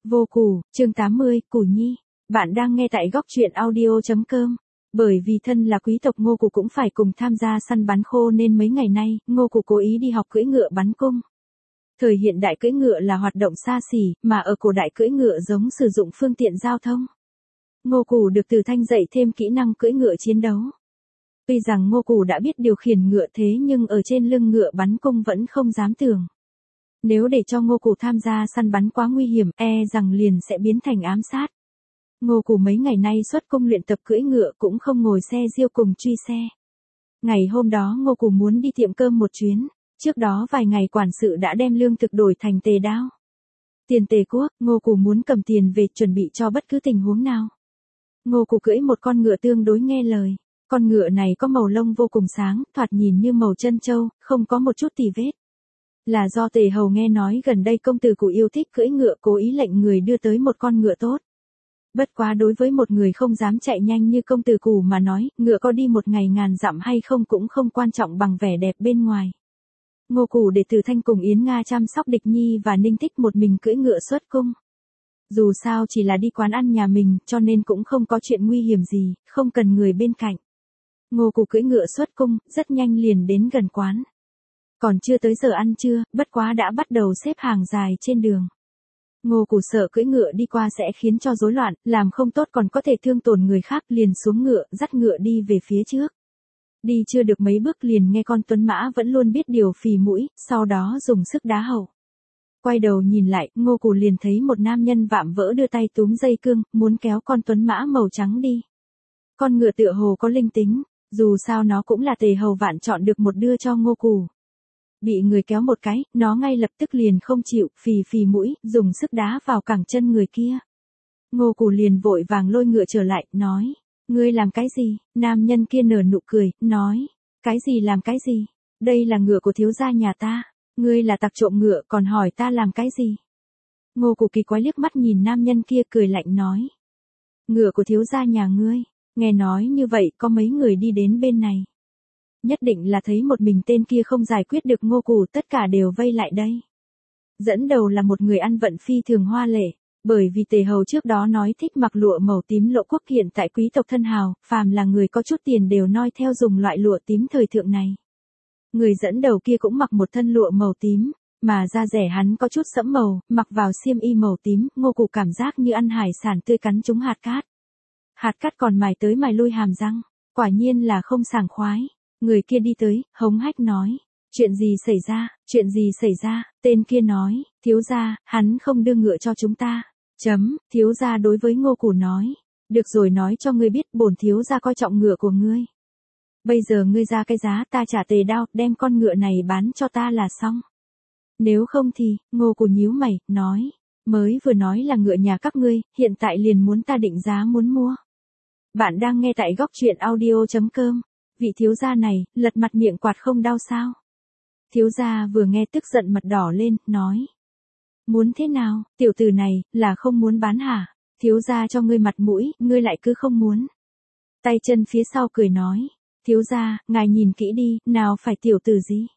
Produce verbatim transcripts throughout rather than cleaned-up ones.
Vô Củ, chương tám mươi, Củ Nhi. Bạn đang nghe tại góc truyện audio chấm com. Bởi vì thân là quý tộc Ngô Củ cũng phải cùng tham gia săn bắn khô nên mấy ngày nay, Ngô Củ cố ý đi học cưỡi ngựa bắn cung. Thời hiện đại cưỡi ngựa là hoạt động xa xỉ, mà ở cổ đại cưỡi ngựa giống sử dụng phương tiện giao thông. Ngô Củ được Từ Thanh dạy thêm kỹ năng cưỡi ngựa chiến đấu. Tuy rằng Ngô Củ đã biết điều khiển ngựa thế nhưng ở trên lưng ngựa bắn cung vẫn không dám tưởng. Nếu để cho Ngô Củ tham gia săn bắn quá nguy hiểm, e rằng liền sẽ biến thành ám sát. Ngô Củ mấy ngày nay xuất cung luyện tập cưỡi ngựa cũng không ngồi xe diêu cùng truy xe. Ngày hôm đó Ngô Củ muốn đi tiệm cơm một chuyến, trước đó vài ngày quản sự đã đem lương thực đổi thành tề đao. Tiền tề quốc, Ngô Củ muốn cầm tiền về chuẩn bị cho bất cứ tình huống nào. Ngô Củ cưỡi một con ngựa tương đối nghe lời. Con ngựa này có màu lông vô cùng sáng, thoạt nhìn như màu chân châu, không có một chút tì vết. Là do Tề Hầu nghe nói gần đây công tử Củ yêu thích cưỡi ngựa cố ý lệnh người đưa tới một con ngựa tốt. Bất quá đối với một người không dám chạy nhanh như công tử Củ mà nói, ngựa có đi một ngày ngàn dặm hay không cũng không quan trọng bằng vẻ đẹp bên ngoài. Ngô Củ để Từ Thanh cùng Yến Nga chăm sóc Địch Nhi và Ninh Tích một mình cưỡi ngựa xuất cung. Dù sao chỉ là đi quán ăn nhà mình cho nên cũng không có chuyện nguy hiểm gì, không cần người bên cạnh. Ngô Củ cưỡi ngựa xuất cung, rất nhanh liền đến gần quán. Còn chưa tới giờ ăn trưa, bất quá đã bắt đầu xếp hàng dài trên đường. Ngô Củ sợ cưỡi ngựa đi qua sẽ khiến cho rối loạn, làm không tốt còn có thể thương tổn người khác, liền xuống ngựa, dắt ngựa đi về phía trước. Đi chưa được mấy bước liền nghe con tuấn mã vẫn luôn biết điều phì mũi, sau đó dùng sức đá hậu. Quay đầu nhìn lại, Ngô Củ liền thấy một nam nhân vạm vỡ đưa tay túm dây cương, muốn kéo con tuấn mã màu trắng đi. Con ngựa tựa hồ có linh tính, dù sao nó cũng là Tề Hầu vạn chọn được một đưa cho Ngô Củ. Bị người kéo một cái, nó ngay lập tức liền không chịu, phì phì mũi, dùng sức đá vào cẳng chân người kia. Ngô Củ liền vội vàng lôi ngựa trở lại, nói, ngươi làm cái gì? Nam nhân kia nở nụ cười, nói, cái gì làm cái gì? Đây là ngựa của thiếu gia nhà ta, ngươi là tặc trộm ngựa còn hỏi ta làm cái gì? Ngô Củ kỳ quái liếc mắt nhìn nam nhân kia cười lạnh nói, ngựa của thiếu gia nhà ngươi. Nghe nói như vậy có mấy người đi đến bên này. Nhất định là thấy một mình tên kia không giải quyết được Ngô Củ, tất cả đều vây lại đây. Dẫn đầu là một người ăn vận phi thường hoa lệ, bởi vì Tề Hầu trước đó nói thích mặc lụa màu tím Lộ Quốc hiện tại quý tộc thân hào, phàm là người có chút tiền đều noi theo dùng loại lụa tím thời thượng này. Người dẫn đầu kia cũng mặc một thân lụa màu tím, mà da rẻ hắn có chút sẫm màu, mặc vào xiêm y màu tím, Ngô Củ cảm giác như ăn hải sản tươi cắn trúng hạt cát. Hạt cát còn mài tới mài lui hàm răng, quả nhiên là không sảng khoái. Người kia đi tới, hống hách nói, chuyện gì xảy ra, chuyện gì xảy ra, tên kia nói, thiếu gia, hắn không đưa ngựa cho chúng ta. Chấm, thiếu gia đối với Ngô Củ nói, được rồi nói cho ngươi biết bổn thiếu gia coi trọng ngựa của ngươi. Bây giờ ngươi ra cái giá ta trả tề đao, đem con ngựa này bán cho ta là xong. Nếu không thì, Ngô Củ nhíu mày, nói, mới vừa nói là ngựa nhà các ngươi, hiện tại liền muốn ta định giá muốn mua. Bạn đang nghe tại góc truyện audio chấm com. Vị thiếu gia này, lật mặt miệng quạt không đau sao? Thiếu gia vừa nghe tức giận mặt đỏ lên, nói. Muốn thế nào, tiểu tử này, là không muốn bán hả? Thiếu gia cho ngươi mặt mũi, ngươi lại cứ không muốn. Tay chân phía sau cười nói. Thiếu gia, ngài nhìn kỹ đi, nào phải tiểu tử gì?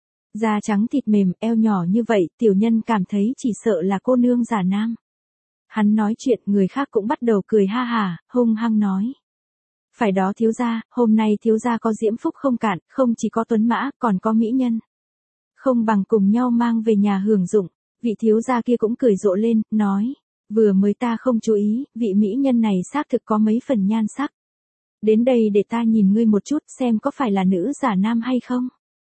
Da trắng thịt mềm, eo nhỏ như vậy, tiểu nhân cảm thấy chỉ sợ là cô nương giả nam. Hắn nói chuyện, người khác cũng bắt đầu cười ha hả, hung hăng nói. Phải đó thiếu gia, hôm nay thiếu gia có diễm phúc không cạn, không chỉ có tuấn mã, còn có mỹ nhân. Không bằng cùng nhau mang về nhà hưởng dụng, vị thiếu gia kia cũng cười rộ lên, nói, vừa mới ta không chú ý, vị mỹ nhân này xác thực có mấy phần nhan sắc. Đến đây để ta nhìn ngươi một chút xem có phải là nữ giả nam hay không.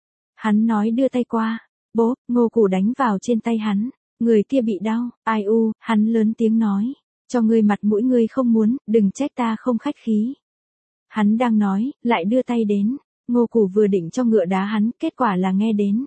Hắn nói đưa tay qua, bố, Ngô Củ đánh vào trên tay hắn, người kia bị đau, ai u, hắn lớn tiếng nói, cho ngươi mặt mũi ngươi không muốn, đừng trách ta không khách khí. Hắn đang nói, lại đưa tay đến, Ngô Củ vừa định cho ngựa đá hắn, kết quả là nghe đến.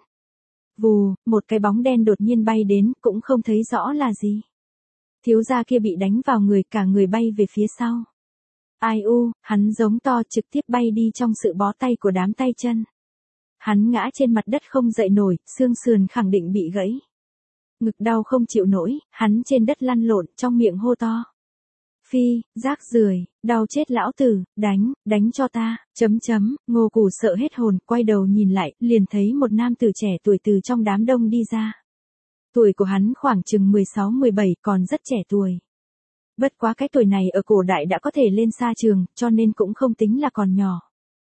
Vù, một cái bóng đen đột nhiên bay đến, cũng không thấy rõ là gì. Thiếu gia kia bị đánh vào người, cả người bay về phía sau. Ai u, hắn giống to trực tiếp bay đi trong sự bó tay của đám tay chân. Hắn ngã trên mặt đất không dậy nổi, xương sườn khẳng định bị gãy. Ngực đau không chịu nổi, hắn trên đất lăn lộn, trong miệng hô to. Phi, rác rưởi, đau chết lão tử, đánh, đánh cho ta, chấm chấm, Ngô Củ sợ hết hồn, quay đầu nhìn lại, liền thấy một nam tử trẻ tuổi từ trong đám đông đi ra. Tuổi của hắn khoảng chừng mười sáu mười bảy, còn rất trẻ tuổi. Bất quá cái tuổi này ở cổ đại đã có thể lên xa trường, cho nên cũng không tính là còn nhỏ.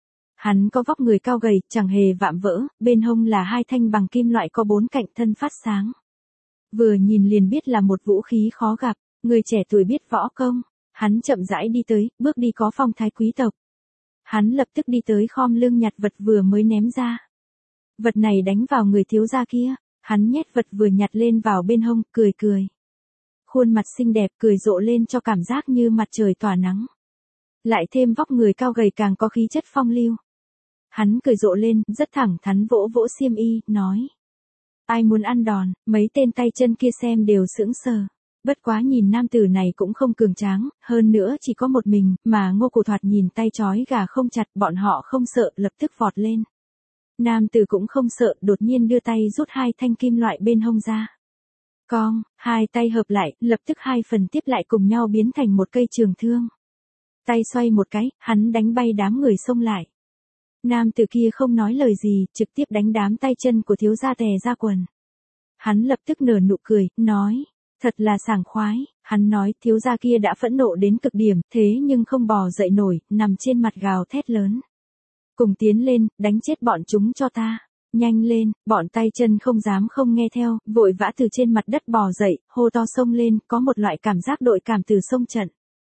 Hắn có vóc người cao gầy, chẳng hề vạm vỡ, bên hông là hai thanh bằng kim loại có bốn cạnh thân phát sáng. Vừa nhìn liền biết là một vũ khí khó gặp, người trẻ tuổi biết võ công. Hắn chậm rãi đi tới, bước đi có phong thái quý tộc. Hắn lập tức đi tới khom lưng nhặt vật vừa mới ném ra. Vật này đánh vào người thiếu gia kia, hắn nhét vật vừa nhặt lên vào bên hông, cười cười. Khuôn mặt xinh đẹp cười rộ lên cho cảm giác như mặt trời tỏa nắng. Lại thêm vóc người cao gầy càng có khí chất phong lưu. Hắn cười rộ lên, rất thẳng thắn vỗ vỗ xiêm y, nói. Ai muốn ăn đòn, mấy tên tay chân kia xem đều sững sờ. Bất quá nhìn nam tử này cũng không cường tráng, hơn nữa chỉ có một mình, mà Ngô Cù thoạt nhìn tay trói gà không chặt, bọn họ không sợ, lập tức vọt lên. Nam tử cũng không sợ, đột nhiên đưa tay rút hai thanh kim loại bên hông ra. Cong, hai tay hợp lại, lập tức hai phần tiếp lại cùng nhau biến thành một cây trường thương. Tay xoay một cái, hắn đánh bay đám người xông lại. Nam tử kia không nói lời gì, trực tiếp đánh đám tay chân của thiếu gia tè ra quần. Hắn lập tức nở nụ cười, nói. Thật là sảng khoái, hắn nói thiếu gia kia đã phẫn nộ đến cực điểm, thế nhưng không bò dậy nổi, nằm trên mặt gào thét lớn. Cùng tiến lên, đánh chết bọn chúng cho ta. Nhanh lên, bọn tay chân không dám không nghe theo, vội vã từ trên mặt đất bò dậy, hô to xông lên, có một loại cảm giác đội cảm từ sông trận.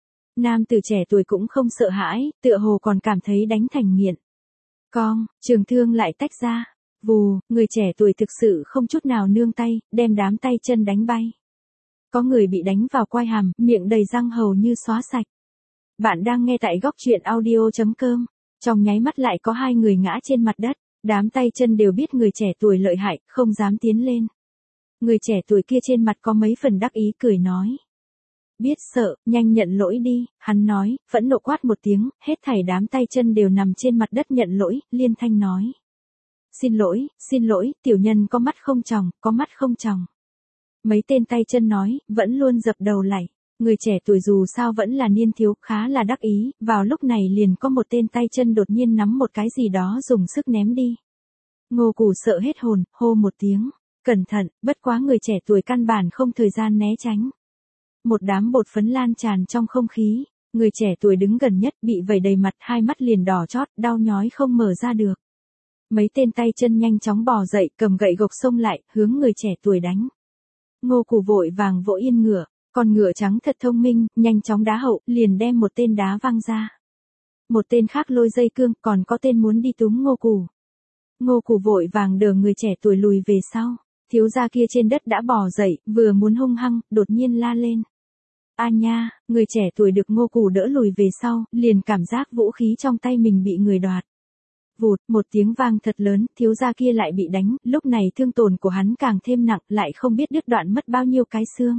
Nam tử trẻ tuổi cũng không sợ hãi, tựa hồ còn cảm thấy đánh thành nghiện. Cong, trường thương lại tách ra. Vù, người trẻ tuổi thực sự không chút nào nương tay, đem đám tay chân đánh bay. Có người bị đánh vào quai hàm, miệng đầy răng hầu như xóa sạch. Bạn đang nghe tại góc truyện audio chấm com. Trong nháy mắt lại có hai người ngã trên mặt đất. Đám tay chân đều biết người trẻ tuổi lợi hại, không dám tiến lên. Người trẻ tuổi kia trên mặt có mấy phần đắc ý cười nói. Biết sợ, nhanh nhận lỗi đi, hắn nói, phẫn nộ quát một tiếng, hết thảy đám tay chân đều nằm trên mặt đất nhận lỗi, liên thanh nói. Xin lỗi, xin lỗi, tiểu nhân có mắt không tròng, có mắt không tròng. Mấy tên tay chân nói, vẫn luôn dập đầu lạy. Người trẻ tuổi dù sao vẫn là niên thiếu, khá là đắc ý, vào lúc này liền có một tên tay chân đột nhiên nắm một cái gì đó dùng sức ném đi. Ngô Cù sợ hết hồn, hô một tiếng, cẩn thận, bất quá người trẻ tuổi căn bản không thời gian né tránh. Một đám bột phấn lan tràn trong không khí, người trẻ tuổi đứng gần nhất bị vẩy đầy mặt, hai mắt liền đỏ chót, đau nhói không mở ra được. Mấy tên tay chân nhanh chóng bò dậy, cầm gậy gộc xông lại, hướng người trẻ tuổi đánh. Ngô Cù vội vàng vỗ yên ngựa, con ngựa trắng thật thông minh, nhanh chóng đá hậu, liền đem một tên đá văng ra. Một tên khác lôi dây cương, còn có tên muốn đi túm Ngô Cù. Ngô Cù vội vàng đỡ người trẻ tuổi lùi về sau, thiếu gia kia trên đất đã bò dậy, vừa muốn hung hăng, đột nhiên la lên. A nha, người trẻ tuổi được Ngô Cù đỡ lùi về sau, liền cảm giác vũ khí trong tay mình bị người đoạt. Vụt, một tiếng vang thật lớn, thiếu gia kia lại bị đánh, lúc này thương tổn của hắn càng thêm nặng, lại không biết đứt đoạn mất bao nhiêu cái xương.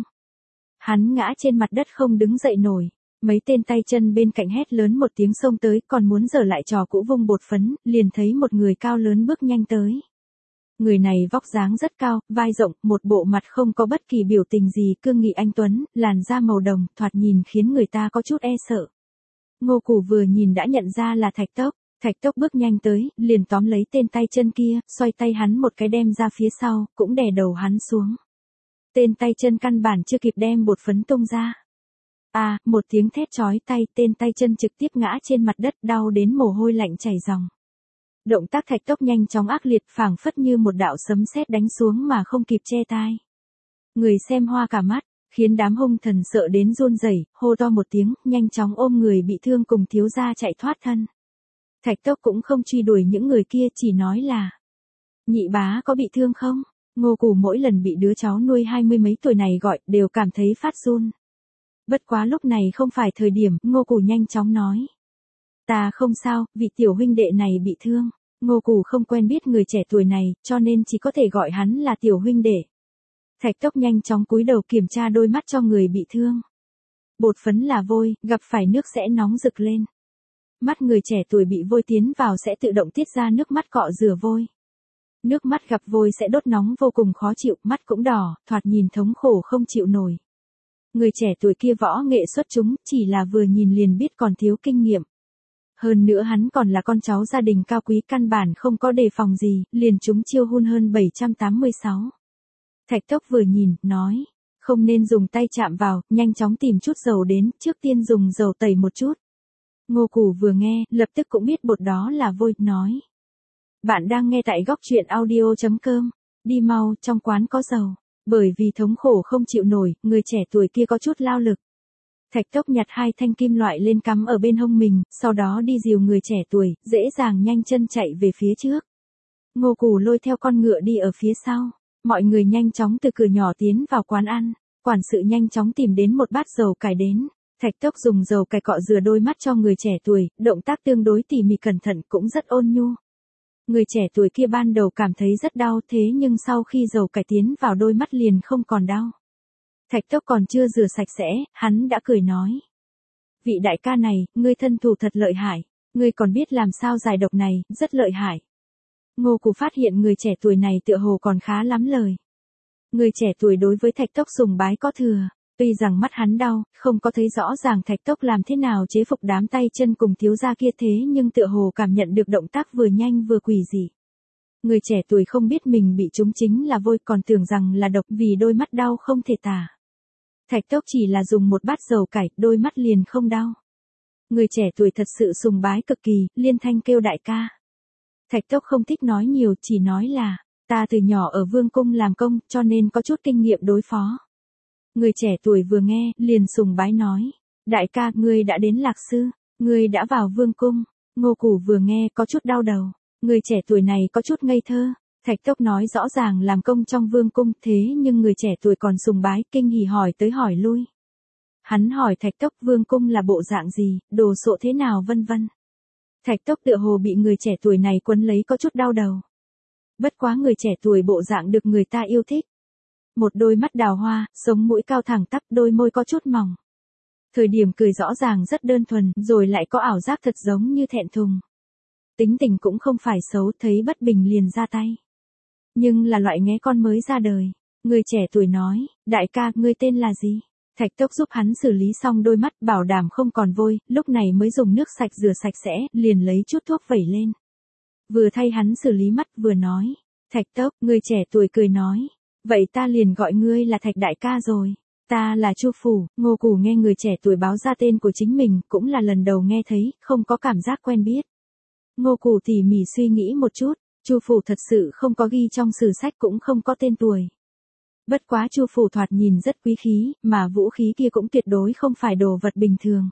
Hắn ngã trên mặt đất không đứng dậy nổi, mấy tên tay chân bên cạnh hét lớn một tiếng xông tới, còn muốn giở lại trò cũ vung bột phấn, liền thấy một người cao lớn bước nhanh tới. Người này vóc dáng rất cao, vai rộng, một bộ mặt không có bất kỳ biểu tình gì, cương nghị anh tuấn, làn da màu đồng, thoạt nhìn khiến người ta có chút e sợ. Ngô Cù vừa nhìn đã nhận ra là Thạch Tốc. Thạch Tốc bước nhanh tới, liền tóm lấy tên tay chân kia, xoay tay hắn một cái đem ra phía sau, cũng đè đầu hắn xuống. Tên tay chân căn bản chưa kịp đem bột phấn tung ra. À, một tiếng thét chói tay, tên tay chân trực tiếp ngã trên mặt đất, đau đến mồ hôi lạnh chảy ròng. Động tác Thạch Tốc nhanh chóng ác liệt, phảng phất như một đạo sấm sét đánh xuống mà không kịp che tai. Người xem hoa cả mắt, khiến đám hung thần sợ đến run rẩy, hô to một tiếng, nhanh chóng ôm người bị thương cùng thiếu gia chạy thoát thân. Thạch Tốc cũng không truy đuổi những người kia, chỉ nói là: Nhị bá có bị thương không? Ngô Cù mỗi lần bị đứa cháu nuôi hai mươi mấy tuổi này gọi, đều cảm thấy phát run. Bất quá lúc này không phải thời điểm, Ngô Cù nhanh chóng nói. Ta không sao, vị tiểu huynh đệ này bị thương. Ngô Cù không quen biết người trẻ tuổi này, cho nên chỉ có thể gọi hắn là tiểu huynh đệ. Thạch Tốc nhanh chóng cúi đầu kiểm tra đôi mắt cho người bị thương. Bột phấn là vôi, gặp phải nước sẽ nóng rực lên. Mắt người trẻ tuổi bị vôi tiến vào sẽ tự động tiết ra nước mắt cọ rửa vôi. Nước mắt gặp vôi sẽ đốt nóng vô cùng khó chịu, mắt cũng đỏ, thoạt nhìn thống khổ không chịu nổi. Người trẻ tuổi kia võ nghệ xuất chúng, chỉ là vừa nhìn liền biết còn thiếu kinh nghiệm. Hơn nữa hắn còn là con cháu gia đình cao quý, căn bản không có đề phòng gì, liền trúng chiêu hun hơn bảy trăm tám mươi sáu. Thạch Tốc vừa nhìn, nói, không nên dùng tay chạm vào, nhanh chóng tìm chút dầu đến, trước tiên dùng dầu tẩy một chút. Ngô Củ vừa nghe, lập tức cũng biết bột đó là vôi, nói. Bạn đang nghe tại góc truyện audio chấm com, đi mau, trong quán có dầu. Bởi vì thống khổ không chịu nổi, người trẻ tuổi kia có chút lao lực. Thạch Tốc nhặt hai thanh kim loại lên cắm ở bên hông mình, sau đó đi dìu người trẻ tuổi, dễ dàng nhanh chân chạy về phía trước. Ngô Củ lôi theo con ngựa đi ở phía sau. Mọi người nhanh chóng từ cửa nhỏ tiến vào quán ăn. Quản sự nhanh chóng tìm đến một bát dầu cải đến. Thạch Tốc dùng dầu cải cọ rửa đôi mắt cho người trẻ tuổi, động tác tương đối tỉ mỉ cẩn thận cũng rất ôn nhu. Người trẻ tuổi kia ban đầu cảm thấy rất đau thế nhưng sau khi dầu cải tiến vào đôi mắt liền không còn đau. Thạch Tốc còn chưa rửa sạch sẽ, hắn đã cười nói. Vị đại ca này, ngươi thân thủ thật lợi hại, ngươi còn biết làm sao giải độc này, rất lợi hại. Ngô Củ phát hiện người trẻ tuổi này tựa hồ còn khá lắm lời. Người trẻ tuổi đối với Thạch Tốc sùng bái có thừa, tuy rằng mắt hắn đau, không có thấy rõ ràng Thạch Tốc làm thế nào chế phục đám tay chân cùng thiếu gia kia thế nhưng tựa hồ cảm nhận được động tác vừa nhanh vừa quỷ dị. Người trẻ tuổi không biết mình bị trúng chính là vôi còn tưởng rằng là độc vì đôi mắt đau không thể tả. Thạch Tốc chỉ là dùng một bát dầu cải, đôi mắt liền không đau. Người trẻ tuổi thật sự sùng bái cực kỳ, liên thanh kêu đại ca. Thạch Tốc không thích nói nhiều, chỉ nói là, ta từ nhỏ ở vương cung làm công, cho nên có chút kinh nghiệm đối phó. Người trẻ tuổi vừa nghe, liền sùng bái nói, đại ca, ngươi đã đến Lạc Sư, ngươi đã vào vương cung. Ngô Củ vừa nghe có chút đau đầu, người trẻ tuổi này có chút ngây thơ. Thạch Tốc nói rõ ràng làm công trong vương cung thế nhưng người trẻ tuổi còn sùng bái, kinh hỉ hỏi tới hỏi lui. Hắn hỏi Thạch Tốc vương cung là bộ dạng gì, đồ sộ thế nào vân vân. Thạch Tốc tựa hồ bị người trẻ tuổi này quấn lấy có chút đau đầu. Bất quá người trẻ tuổi bộ dạng được người ta yêu thích. Một đôi mắt đào hoa, sống mũi cao thẳng tắp, đôi môi có chút mỏng. Thời điểm cười rõ ràng rất đơn thuần, rồi lại có ảo giác thật giống như thẹn thùng. Tính tình cũng không phải xấu, thấy bất bình liền ra tay. Nhưng là loại nghé con mới ra đời. Người trẻ tuổi nói, đại ca, ngươi tên là gì? Thạch Tốc giúp hắn xử lý xong đôi mắt, bảo đảm không còn vôi, lúc này mới dùng nước sạch rửa sạch sẽ, liền lấy chút thuốc vẩy lên. Vừa thay hắn xử lý mắt vừa nói, Thạch Tốc, người trẻ tuổi cười nói, vậy ta liền gọi ngươi là Thạch đại ca rồi. Ta là Chu Phủ. Ngô Củ nghe người trẻ tuổi báo ra tên của chính mình, cũng là lần đầu nghe thấy, không có cảm giác quen biết. Ngô Củ tỉ mỉ suy nghĩ một chút, Chu Phủ thật sự không có ghi trong sử sách cũng không có tên tuổi. Bất quá Chu Phủ thoạt nhìn rất quý khí, mà vũ khí kia cũng tuyệt đối không phải đồ vật bình thường.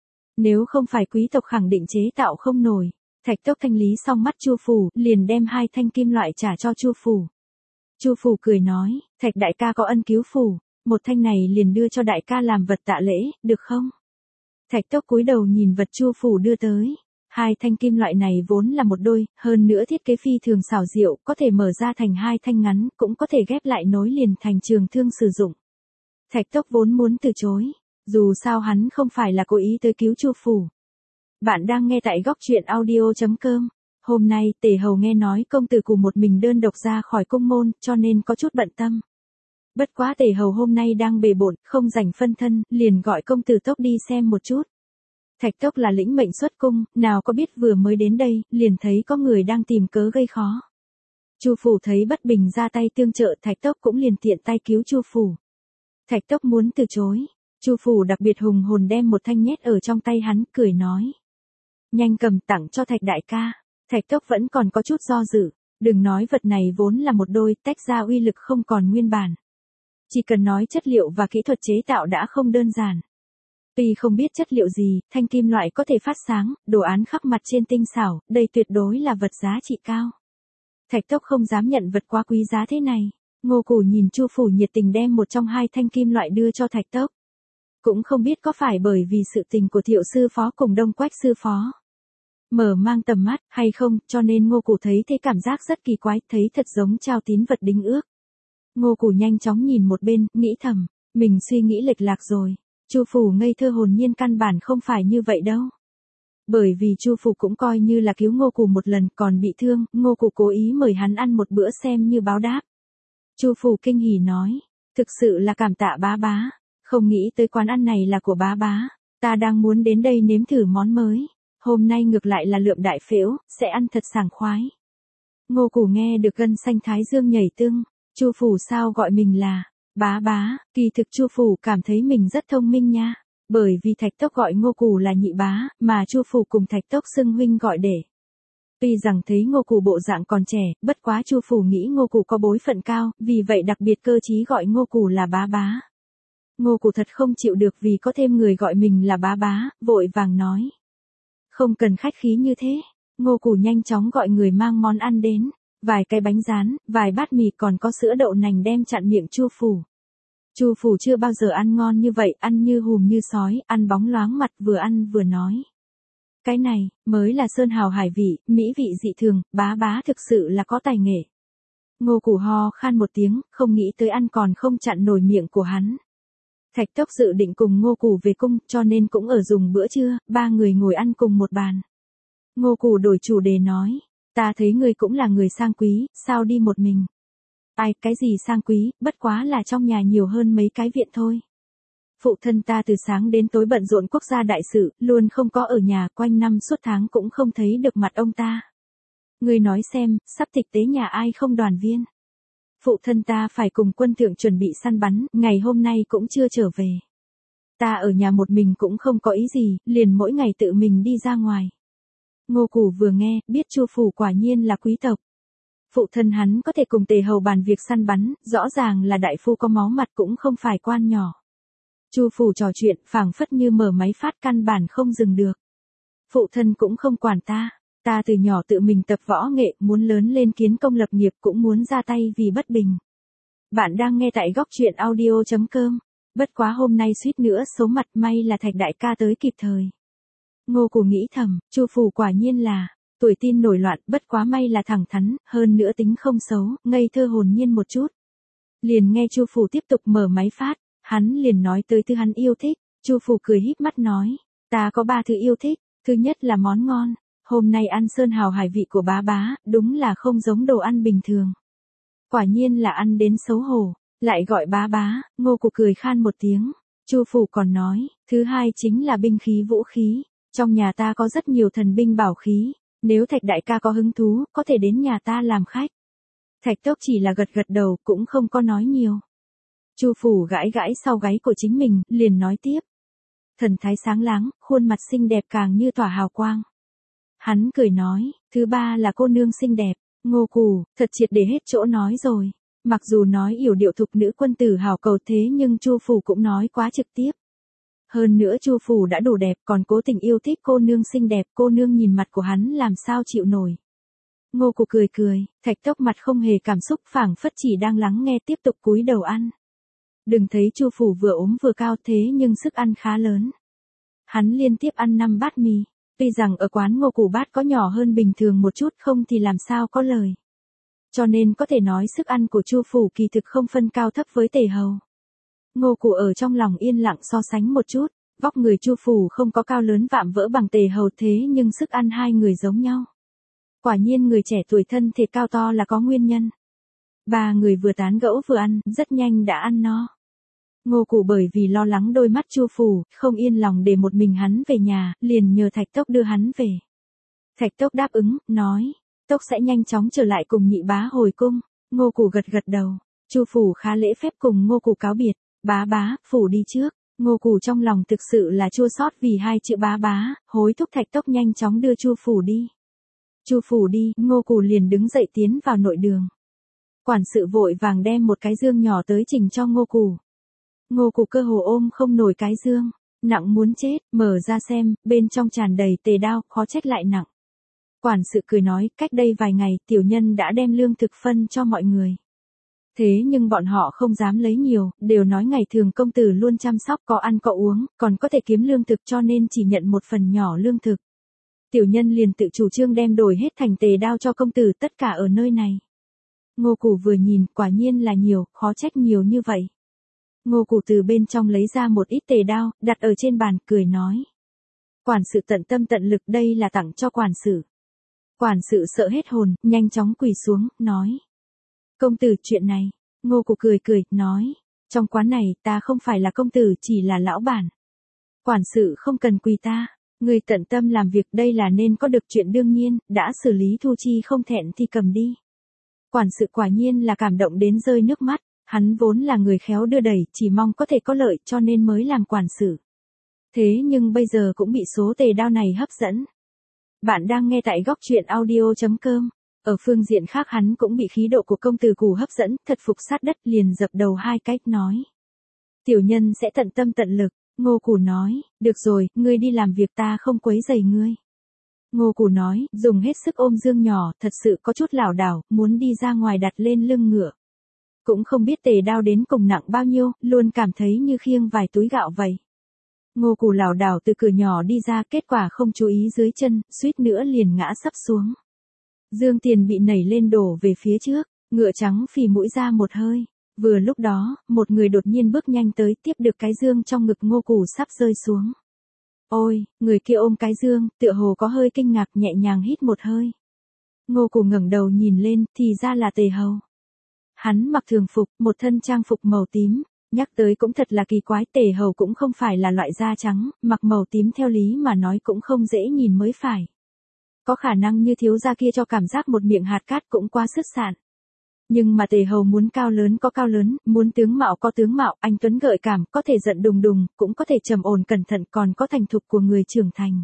Nếu không phải quý tộc khẳng định chế tạo không nổi. Thạch Tốc thanh lý xong mắt Chu Phủ, liền đem hai thanh kim loại trả cho Chu Phủ. Chu Phủ cười nói, Thạch đại ca có ân cứu Phủ, một thanh này liền đưa cho đại ca làm vật tạ lễ, được không? Thạch Tốc cúi đầu nhìn vật Chu Phủ đưa tới. Hai thanh kim loại này vốn là một đôi, hơn nữa thiết kế phi thường xảo diệu, có thể mở ra thành hai thanh ngắn, cũng có thể ghép lại nối liền thành trường thương sử dụng. Thạch Tốc vốn muốn từ chối, dù sao hắn không phải là cố ý tới cứu Chu Phủ. Bạn đang nghe tại góc truyện audio chấm com. Hôm nay, Tề Hầu nghe nói công tử Cù một mình đơn độc ra khỏi cung môn, cho nên có chút bận tâm. Bất quá Tề Hầu hôm nay đang bề bộn, không rảnh phân thân, liền gọi công tử Tốc đi xem một chút. Thạch Tốc là lĩnh mệnh xuất cung, nào có biết vừa mới đến đây, liền thấy có người đang tìm cớ gây khó. Chu Phủ thấy bất bình ra tay tương trợ, Thạch Tốc cũng liền tiện tay cứu Chu Phủ. Thạch Tốc muốn từ chối, Chu Phủ đặc biệt hùng hồn đem một thanh nhét ở trong tay hắn, cười nói. Nhanh cầm tặng cho Thạch đại ca. Thạch Tốc vẫn còn có chút do dự, đừng nói vật này vốn là một đôi, tách ra uy lực không còn nguyên bản. Chỉ cần nói chất liệu và kỹ thuật chế tạo đã không đơn giản. Tuy không biết chất liệu gì, thanh kim loại có thể phát sáng, đồ án khắc mặt trên tinh xảo, đây tuyệt đối là vật giá trị cao. Thạch Tốc không dám nhận vật quá quý giá thế này. Ngô Củ nhìn Chu Phủ nhiệt tình đem một trong hai thanh kim loại đưa cho Thạch Tốc. Cũng không biết có phải bởi vì sự tình của Thiệu sư phó cùng Đông Quách sư phó mở mang tầm mắt hay không, cho nên Ngô Củ thấy thế cảm giác rất kỳ quái, thấy thật giống trao tín vật đính ước. Ngô Củ nhanh chóng nhìn một bên, nghĩ thầm, mình suy nghĩ lệch lạc rồi. Chu Phủ ngây thơ hồn nhiên căn bản không phải như vậy đâu. Bởi vì Chu Phủ cũng coi như là cứu Ngô Củ một lần, còn bị thương, Ngô Củ cố ý mời hắn ăn một bữa xem như báo đáp. Chu Phủ kinh hỉ nói, thực sự là cảm tạ bá bá, không nghĩ tới quán ăn này là của bá bá, ta đang muốn đến đây nếm thử món mới, hôm nay ngược lại là lượm đại phễu, sẽ ăn thật sảng khoái. Ngô Củ nghe được gân xanh thái dương nhảy tưng, Chu Phủ sao gọi mình là bá bá, kỳ thực Chu Phủ cảm thấy mình rất thông minh nha. Bởi vì Thạch Tốc gọi Ngô Cù là nhị bá, mà Chu Phủ cùng Thạch Tốc xưng huynh gọi đệ. Tuy rằng thấy Ngô Cù bộ dạng còn trẻ, bất quá Chu Phủ nghĩ Ngô Cù có bối phận cao, vì vậy đặc biệt cơ trí gọi Ngô Cù là bá bá. Ngô Cù thật không chịu được vì có thêm người gọi mình là bá bá, vội vàng nói. Không cần khách khí như thế. Ngô Cù nhanh chóng gọi người mang món ăn đến, vài cái bánh rán, vài bát mì còn có sữa đậu nành đem chặn miệng Chu Phủ. Chu Phủ chưa bao giờ ăn ngon như vậy, ăn như hùm như sói, ăn bóng loáng mặt vừa ăn vừa nói. Cái này, mới là sơn hào hải vị, mỹ vị dị thường, bá bá thực sự là có tài nghệ. Ngô Cù ho khan một tiếng, không nghĩ tới ăn còn không chặn nổi miệng của hắn. Thạch Tốc dự định cùng Ngô Cù về cung, cho nên cũng ở dùng bữa trưa, ba người ngồi ăn cùng một bàn. Ngô Cù đổi chủ đề nói, ta thấy ngươi cũng là người sang quý, sao đi một mình? Ai, cái gì sang quý, bất quá là trong nhà nhiều hơn mấy cái viện thôi. Phụ thân ta từ sáng đến tối bận rộn quốc gia đại sự, luôn không có ở nhà, quanh năm suốt tháng cũng không thấy được mặt ông ta. Ngươi nói xem, sắp tịch tế nhà ai không đoàn viên? Phụ thân ta phải cùng quân thượng chuẩn bị săn bắn, ngày hôm nay cũng chưa trở về. Ta ở nhà một mình cũng không có ý gì, liền mỗi ngày tự mình đi ra ngoài. Ngô Cù vừa nghe, biết Chu Phủ quả nhiên là quý tộc. Phụ thân hắn có thể cùng Tề Hầu bàn việc săn bắn, rõ ràng là đại phu có máu mặt cũng không phải quan nhỏ. Chu Phủ trò chuyện, phảng phất như mở máy phát căn bản không dừng được. Phụ thân cũng không quản ta, ta từ nhỏ tự mình tập võ nghệ, muốn lớn lên kiến công lập nghiệp cũng muốn ra tay vì bất bình. Bạn đang nghe tại góc truyện audio chấm com. Bất quá hôm nay suýt nữa số mặt, may là Thạch đại ca tới kịp thời. Ngô Cù nghĩ thầm, Chu Phủ quả nhiên là tuổi tin nổi loạn, bất quá may là thẳng thắn, hơn nữa tính không xấu, ngây thơ hồn nhiên một chút. Liền nghe Chu Phủ tiếp tục mở máy phát, hắn liền nói tới thứ hắn yêu thích. Chu Phủ cười híp mắt nói, ta có ba thứ yêu thích, thứ nhất là món ngon, hôm nay ăn sơn hào hải vị của bá bá, đúng là không giống đồ ăn bình thường. Quả nhiên là ăn đến xấu hổ, lại gọi bá bá. Ngô Cù cười khan một tiếng. Chu Phủ còn nói, thứ hai chính là binh khí vũ khí, trong nhà ta có rất nhiều thần binh bảo khí, nếu Thạch đại ca có hứng thú, có thể đến nhà ta làm khách. Thạch Tốc chỉ là gật gật đầu, cũng không có nói nhiều. Chu Phủ gãi gãi sau gáy của chính mình, liền nói tiếp. Thần thái sáng láng, khuôn mặt xinh đẹp càng như tỏa hào quang. Hắn cười nói, thứ ba là cô nương xinh đẹp. Ngô Cù, thật triệt để hết chỗ nói rồi. Mặc dù nói yểu điệu thục nữ quân tử hào cầu thế nhưng Chu Phủ cũng nói quá trực tiếp. Hơn nữa Chu Phủ đã đủ đẹp, còn cố tình yêu thích cô nương xinh đẹp, cô nương nhìn mặt của hắn làm sao chịu nổi. Ngô Cù cười cười, Thạch Tốc mặt không hề cảm xúc, phảng phất chỉ đang lắng nghe, tiếp tục cúi đầu ăn. Đừng thấy Chu Phủ vừa ốm vừa cao thế nhưng sức ăn khá lớn. Hắn liên tiếp ăn năm bát mì, tuy rằng ở quán Ngô Cù bát có nhỏ hơn bình thường một chút, không thì làm sao có lời. Cho nên có thể nói sức ăn của Chu Phủ kỳ thực không phân cao thấp với Tề Hầu. Ngô Cù ở trong lòng yên lặng so sánh một chút, vóc người Chu Phủ không có cao lớn vạm vỡ bằng Tề Hầu thế nhưng sức ăn hai người giống nhau. Quả nhiên người trẻ tuổi thân thể cao to là có nguyên nhân. Ba người vừa tán gẫu vừa ăn, rất nhanh đã ăn no. Ngô Cù bởi vì lo lắng đôi mắt Chu Phủ, không yên lòng để một mình hắn về nhà, liền nhờ Thạch Tốc đưa hắn về. Thạch Tốc đáp ứng, nói, Tốc sẽ nhanh chóng trở lại cùng nhị bá hồi cung. Ngô Cù gật gật đầu. Chu Phủ khá lễ phép cùng Ngô Cù cáo biệt, bá bá, Phủ đi trước. Ngô Cù trong lòng thực sự là chua xót vì hai chữ bá bá, hối thúc Thạch Tốc nhanh chóng đưa Chu Phủ đi. Chu Phủ đi, Ngô Cù liền đứng dậy tiến vào nội đường. Quản sự vội vàng đem một cái dương nhỏ tới trình cho Ngô Cù. Ngô Cù cơ hồ ôm không nổi cái dương, nặng muốn chết, mở ra xem, bên trong tràn đầy tề đao, khó trách lại nặng. Quản sự cười nói, cách đây vài ngày, tiểu nhân đã đem lương thực phân cho mọi người. Thế nhưng bọn họ không dám lấy nhiều, đều nói ngày thường công tử luôn chăm sóc, có ăn có uống, còn có thể kiếm lương thực cho nên chỉ nhận một phần nhỏ lương thực. Tiểu nhân liền tự chủ trương đem đổi hết thành tề đao cho công tử, tất cả ở nơi này. Ngô Cù vừa nhìn, quả nhiên là nhiều, khó trách nhiều như vậy. Ngô Cù từ bên trong lấy ra một ít tề đao, đặt ở trên bàn, cười nói. Quản sự tận tâm tận lực, đây là tặng cho quản sự. Quản sự sợ hết hồn, nhanh chóng quỳ xuống, nói. Công tử, chuyện này. Ngô Cù cười cười, nói. Trong quán này, ta không phải là công tử, chỉ là lão bản. Quản sự không cần quỳ ta. Người tận tâm làm việc, đây là nên có được chuyện đương nhiên, đã xử lý thu chi không thẹn thì cầm đi. Quản sự quả nhiên là cảm động đến rơi nước mắt, hắn vốn là người khéo đưa đẩy, chỉ mong có thể có lợi cho nên mới làm quản sự. Thế nhưng bây giờ cũng bị số tề đao này hấp dẫn. Bạn đang nghe tại góc truyện audio.com. Ở phương diện khác hắn cũng bị khí độ của công tử Cù hấp dẫn, thật phục sát đất liền dập đầu hai cách nói. Tiểu nhân sẽ tận tâm tận lực. Ngô Cù nói, được rồi, ngươi đi làm việc ta không quấy rầy ngươi. Ngô Cù nói, dùng hết sức ôm dương nhỏ, thật sự có chút lảo đảo, muốn đi ra ngoài đặt lên lưng ngựa. Cũng không biết tề đao đến cùng nặng bao nhiêu, luôn cảm thấy như khiêng vài túi gạo vậy. Ngô Cù lảo đảo từ cửa nhỏ đi ra, kết quả không chú ý dưới chân, suýt nữa liền ngã sấp xuống. Dương tiền bị nảy lên đổ về phía trước, ngựa trắng phì mũi ra một hơi. Vừa lúc đó, một người đột nhiên bước nhanh tới tiếp được cái dương trong ngực Ngô Cù sắp rơi xuống. Ôi, người kia ôm cái dương, tựa hồ có hơi kinh ngạc nhẹ nhàng hít một hơi. Ngô Cù ngẩng đầu nhìn lên, thì ra là Tề Hầu. Hắn mặc thường phục, một thân trang phục màu tím, nhắc tới cũng thật là kỳ quái, Tề Hầu cũng không phải là loại da trắng, mặc màu tím theo lý mà nói cũng không dễ nhìn mới phải. Có khả năng như thiếu gia kia cho cảm giác một miệng hạt cát cũng quá sứt sạn. Nhưng mà Tề Hầu muốn cao lớn có cao lớn, muốn tướng mạo có tướng mạo, anh tuấn gợi cảm, có thể giận đùng đùng, cũng có thể trầm ổn cẩn thận, còn có thành thục của người trưởng thành.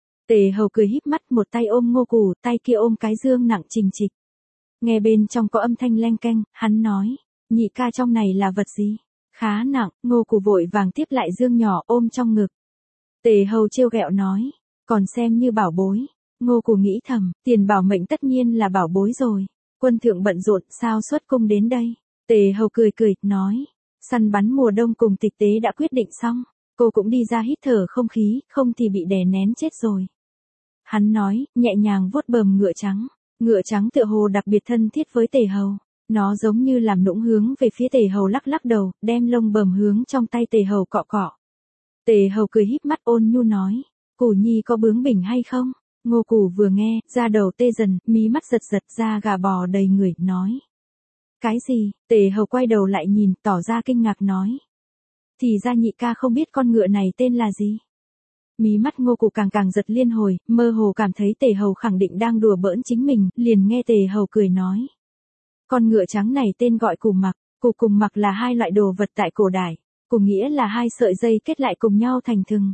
Tề Hầu cười híp mắt, một tay ôm Ngô Cù, tay kia ôm cái dương nặng trình trịch. Nghe bên trong có âm thanh leng keng, hắn nói, nhị ca trong này là vật gì? Khá nặng. Ngô Cù vội vàng tiếp lại dương nhỏ ôm trong ngực. Tề Hầu trêu ghẹo nói, còn xem như bảo bối. Ngô Cù nghĩ thầm, tiền bảo mệnh tất nhiên là bảo bối rồi. Quân thượng bận rộn, sao xuất cung đến đây? Tề Hầu cười cười, nói, săn bắn mùa đông cùng tịch tế đã quyết định xong, cô cũng đi ra hít thở không khí, không thì bị đè nén chết rồi. Hắn nói, nhẹ nhàng vuốt bờm ngựa trắng, ngựa trắng tựa hồ đặc biệt thân thiết với Tề Hầu, nó giống như làm nũng hướng về phía Tề Hầu lắc lắc đầu, đem lông bờm hướng trong tay Tề Hầu cọ cọ. Tề Hầu cười híp mắt ôn nhu nói, Cù nhi có bướng bỉnh hay không? Ngô Cù vừa nghe, da đầu tê dần, mí mắt giật giật, da gà bò đầy người, nói. Cái gì? Tề Hầu quay đầu lại nhìn, tỏ ra kinh ngạc nói. Thì ra nhị ca không biết con ngựa này tên là gì? Mí mắt Ngô Cù càng càng giật liên hồi, mơ hồ cảm thấy Tề Hầu khẳng định đang đùa bỡn chính mình, liền nghe Tề Hầu cười nói. Con ngựa trắng này tên gọi Cù Mặc, Cù cùng Mặc là hai loại đồ vật tại cổ đại, Cù nghĩa là hai sợi dây kết lại cùng nhau thành thừng.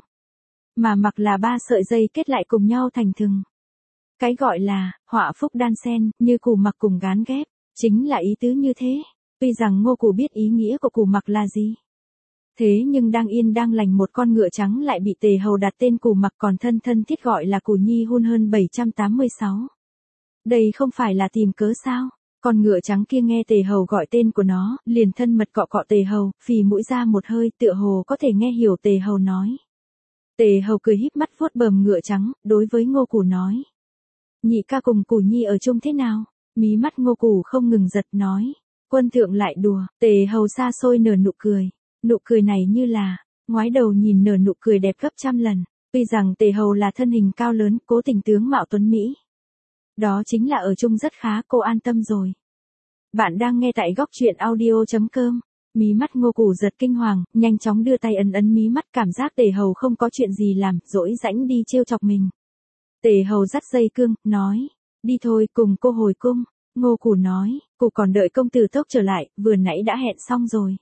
Mà Mặc là ba sợi dây kết lại cùng nhau thành thừng. Cái gọi là họa phúc đan xen, như Cù Mặc cùng gán ghép, chính là ý tứ như thế. Tuy rằng Ngô Cù biết ý nghĩa của Cù Mặc là gì, thế nhưng đang yên đang lành một con ngựa trắng lại bị Tề Hầu đặt tên Cù Mặc, còn thân thân thiết gọi là Cù Nhi hun hơn bảy trăm tám mươi sáu. Đây không phải là tìm cớ sao? Con ngựa trắng kia nghe Tề Hầu gọi tên của nó, liền thân mật cọ cọ Tề Hầu, phì mũi ra một hơi, tựa hồ có thể nghe hiểu Tề Hầu nói. Tề Hầu cười híp mắt vuốt bờm ngựa trắng, đối với Ngô Cù nói. Nhị ca cùng Cù Nhi ở chung thế nào? Mí mắt Ngô Cù không ngừng giật, nói. Quân thượng lại đùa. Tề Hầu xa xôi nở nụ cười. Nụ cười này như là, ngoái đầu nhìn nở nụ cười đẹp gấp trăm lần. Tuy rằng Tề Hầu là thân hình cao lớn, cố tình tướng mạo tuấn Mỹ. Đó chính là ở chung rất khá, cô an tâm rồi. Bạn đang nghe tại góc truyện audio.com. Mí mắt Ngô Cù giật kinh hoàng, nhanh chóng đưa tay ấn ấn mí mắt, cảm giác Tề Hầu không có chuyện gì làm, dỗi rãnh đi trêu chọc mình. Tề Hầu dắt dây cương, nói, đi thôi, cùng cô hồi cung. Ngô Cù nói, cô còn đợi công tử tốc trở lại, vừa nãy đã hẹn xong rồi.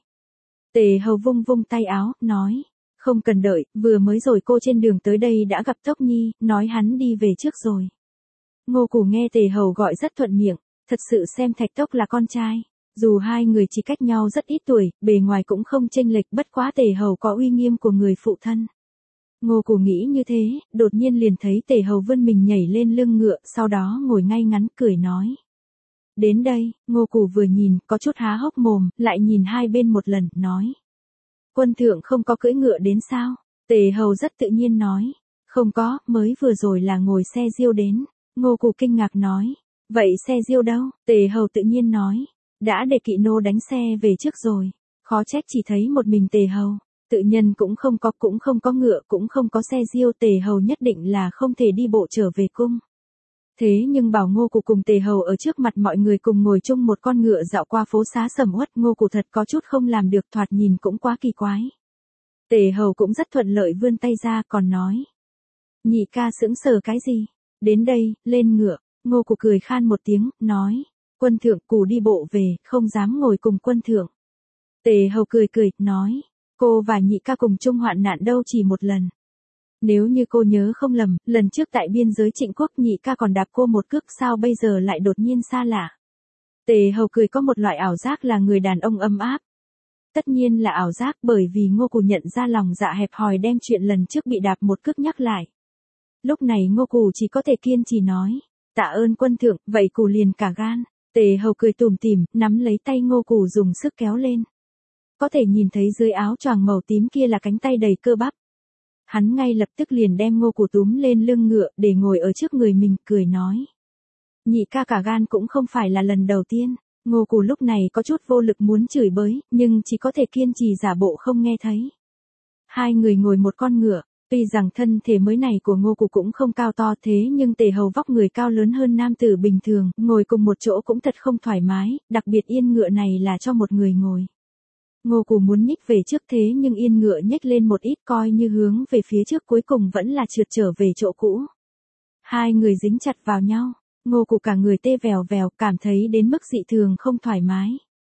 Tề Hầu vung vung tay áo, nói, không cần đợi, vừa mới rồi cô trên đường tới đây đã gặp Tốc Nhi, nói hắn đi về trước rồi. Ngô Cù nghe Tề Hầu gọi rất thuận miệng, thật sự xem Thạch Tốc là con trai. Dù hai người chỉ cách nhau rất ít tuổi, bề ngoài cũng không chênh lệch, bất quá Tề Hầu có uy nghiêm của người phụ thân. Ngô Cù nghĩ như thế, đột nhiên liền thấy Tề Hầu vươn mình nhảy lên lưng ngựa, sau đó ngồi ngay ngắn cười nói. Đến đây, Ngô Cù vừa nhìn, có chút há hốc mồm, lại nhìn hai bên một lần, nói. Quân thượng không có cưỡi ngựa đến sao? Tề Hầu rất tự nhiên nói. Không có, mới vừa rồi là ngồi xe diêu đến. Ngô Cù kinh ngạc nói. Vậy xe diêu đâu? Tề Hầu tự nhiên nói. Đã để kỵ nô đánh xe về trước rồi. Khó trách chỉ thấy một mình Tề Hầu. Tự nhân cũng không có, cũng không có ngựa, cũng không có xe diêu, Tề Hầu nhất định là không thể đi bộ trở về cung. Thế nhưng bảo Ngô Cù cùng Tề Hầu ở trước mặt mọi người cùng ngồi chung một con ngựa dạo qua phố xá sầm uất, Ngô Cù thật có chút không làm được, thoạt nhìn cũng quá kỳ quái. Tề Hầu cũng rất thuận lợi vươn tay ra, còn nói. Nhị ca sững sờ cái gì? Đến đây, lên ngựa. Ngô Cù cười khan một tiếng, nói. Quân thượng, cù đi bộ về, không dám ngồi cùng quân thượng. Tề Hầu cười cười, nói, cô và nhị ca cùng chung hoạn nạn đâu chỉ một lần. Nếu như cô nhớ không lầm, lần trước tại biên giới Trịnh Quốc nhị ca còn đạp cô một cước, sao bây giờ lại đột nhiên xa lạ. Tề Hầu cười có một loại ảo giác là người đàn ông ấm áp. Tất nhiên là ảo giác, bởi vì Ngô Cù nhận ra lòng dạ hẹp hòi đem chuyện lần trước bị đạp một cước nhắc lại. Lúc này Ngô Cù chỉ có thể kiên trì nói, tạ ơn quân thượng, vậy Cù liền cả gan. Tề Hầu cười tủm tỉm, nắm lấy tay Ngô Cù dùng sức kéo lên. Có thể nhìn thấy dưới áo choàng màu tím kia là cánh tay đầy cơ bắp. Hắn ngay lập tức liền đem Ngô Cù túm lên lưng ngựa để ngồi ở trước người mình, cười nói. Nhị ca cả gan cũng không phải là lần đầu tiên. Ngô Cù lúc này có chút vô lực muốn chửi bới, nhưng chỉ có thể kiên trì giả bộ không nghe thấy. Hai người ngồi một con ngựa, tuy rằng thân thể mới này của Ngô Cù cũng không cao to thế nhưng Tề Hầu vóc người cao lớn hơn nam tử bình thường, ngồi cùng một chỗ cũng thật không thoải mái, đặc biệt yên ngựa này là cho một người ngồi. Ngô Cù muốn nhích về trước thế nhưng yên ngựa nhếch lên một ít coi như hướng về phía trước, cuối cùng vẫn là trượt trở về chỗ cũ. Hai người dính chặt vào nhau. Ngô Cù cả người tê vèo vèo, cảm thấy đến mức dị thường không thoải mái.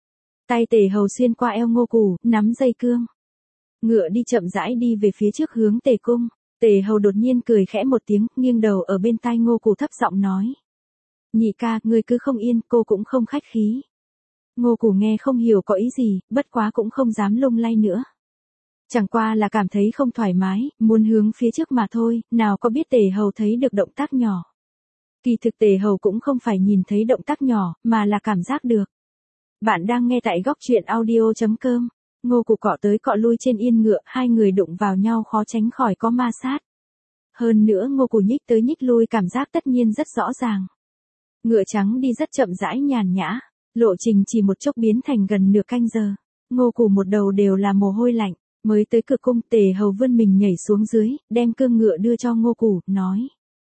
Tay Tề Hầu xuyên qua eo Ngô Cù, nắm dây cương. Ngựa đi chậm rãi đi về phía trước hướng Tề cung. Tề Hầu đột nhiên cười khẽ một tiếng, nghiêng đầu ở bên tai Ngô Cù thấp giọng nói. Nhị ca, ngươi cứ không yên, cô cũng không khách khí. Ngô Cù nghe không hiểu có ý gì, bất quá cũng không dám lung lay nữa. Chẳng qua là cảm thấy không thoải mái, muốn hướng phía trước mà thôi, nào có biết Tề Hầu thấy được động tác nhỏ. Kỳ thực Tề Hầu cũng không phải nhìn thấy động tác nhỏ, mà là cảm giác được. Bạn đang nghe tại góc truyện audio chấm com. Ngô Cù cọ tới cọ lui trên yên ngựa, hai người đụng vào nhau khó tránh khỏi có ma sát. Hơn nữa Ngô Cù nhích tới nhích lui cảm giác tất nhiên rất rõ ràng. Ngựa trắng đi rất chậm rãi nhàn nhã, lộ trình chỉ một chốc biến thành gần nửa canh giờ. Ngô Cù một đầu đều là mồ hôi lạnh, mới tới cửa cung Tề Hầu vươn mình nhảy xuống dưới, đem cương ngựa đưa cho Ngô Cù, nói.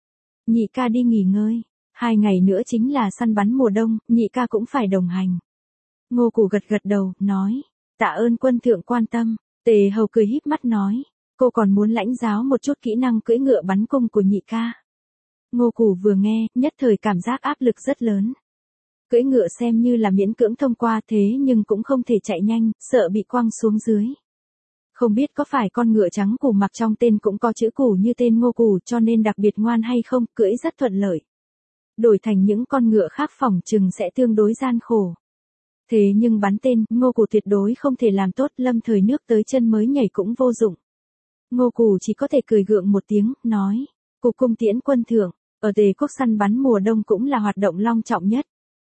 Nhị ca đi nghỉ ngơi, hai ngày nữa chính là săn bắn mùa đông, nhị ca cũng phải đồng hành. Ngô Cù gật gật đầu, nói, tạ ơn quân thượng quan tâm. Tề Hầu cười híp mắt nói, cô còn muốn lãnh giáo một chút kỹ năng cưỡi ngựa bắn cung của nhị ca. Ngô Cù vừa nghe, nhất thời cảm giác áp lực rất lớn. Cưỡi ngựa xem như là miễn cưỡng thông qua thế nhưng cũng không thể chạy nhanh, sợ bị quăng xuống dưới. Không biết có phải con ngựa trắng Cù mặc trong tên cũng có chữ Cù như tên Ngô Cù cho nên đặc biệt ngoan hay không, cưỡi rất thuận lợi. Đổi thành những con ngựa khác phỏng chừng sẽ tương đối gian khổ. Thế nhưng bắn tên, Ngô Cù tuyệt đối không thể làm tốt, lâm thời nước tới chân mới nhảy cũng vô dụng. Ngô Cù chỉ có thể cười gượng một tiếng, nói, Cù cung tiễn quân thượng, ở Tề quốc săn bắn mùa đông cũng là hoạt động long trọng nhất.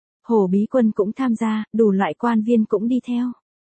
Hổ Bí quân cũng tham gia, đủ loại quan viên cũng đi theo.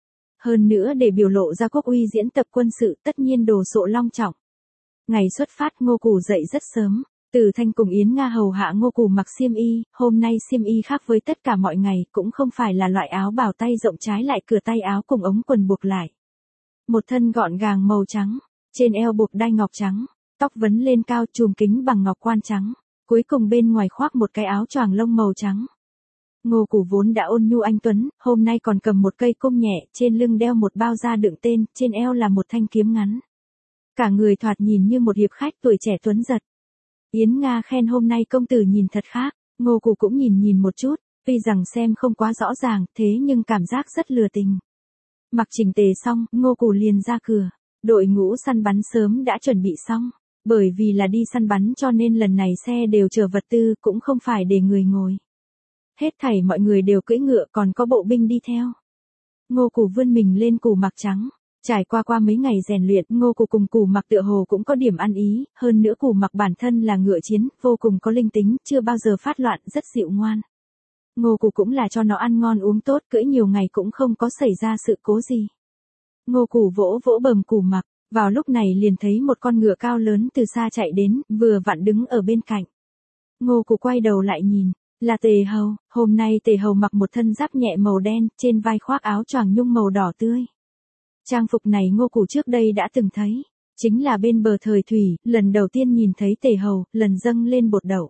Hơn nữa để biểu lộ ra quốc uy diễn tập quân sự tất nhiên đồ sộ long trọng. Ngày xuất phát Ngô Cù dậy rất sớm, Từ Thanh cùng Yến Nga hầu hạ Ngô Cù mặc xiêm y, hôm nay xiêm y khác với tất cả mọi ngày, cũng không phải là loại áo bào tay rộng trái lại cửa tay áo cùng ống quần buộc lại. Một thân gọn gàng màu trắng, trên eo buộc đai ngọc trắng, tóc vấn lên cao chùm kính bằng ngọc quan trắng, cuối cùng bên ngoài khoác một cái áo choàng lông màu trắng. Ngô Cù vốn đã ôn nhu anh tuấn, hôm nay còn cầm một cây cung nhẹ, trên lưng đeo một bao da đựng tên, trên eo là một thanh kiếm ngắn. Cả người thoạt nhìn như một hiệp khách tuổi trẻ tuấn giật. Yến Nga khen hôm nay công tử nhìn thật khác, Ngô Cù cũng nhìn nhìn một chút, tuy rằng xem không quá rõ ràng, thế nhưng cảm giác rất lừa tình. Mặc chỉnh tề xong, Ngô Cù liền ra cửa, đội ngũ săn bắn sớm đã chuẩn bị xong, bởi vì là đi săn bắn cho nên lần này xe đều chở vật tư, cũng không phải để người ngồi. Hết thảy mọi người đều cưỡi ngựa, còn có bộ binh đi theo. Ngô Cù vươn mình lên Cù mặc trắng. Trải qua qua mấy ngày rèn luyện, Ngô Cù cùng Cù mặc tựa hồ cũng có điểm ăn ý, hơn nữa Cù mặc bản thân là ngựa chiến, vô cùng có linh tính, chưa bao giờ phát loạn, rất dịu ngoan. Ngô Cù cũng là cho nó ăn ngon uống tốt, cưỡi nhiều ngày cũng không có xảy ra sự cố gì. Ngô Cù vỗ vỗ bờm Cù mặc, vào lúc này liền thấy một con ngựa cao lớn từ xa chạy đến, vừa vặn đứng ở bên cạnh. Ngô Cù quay đầu lại nhìn. Là Tề Hầu, hôm nay Tề Hầu mặc một thân giáp nhẹ màu đen, trên vai khoác áo choàng nhung màu đỏ tươi. Trang phục này Ngô Cù trước đây đã từng thấy, chính là bên bờ thời thủy, lần đầu tiên nhìn thấy Tề Hầu, lần dâng lên bột đậu.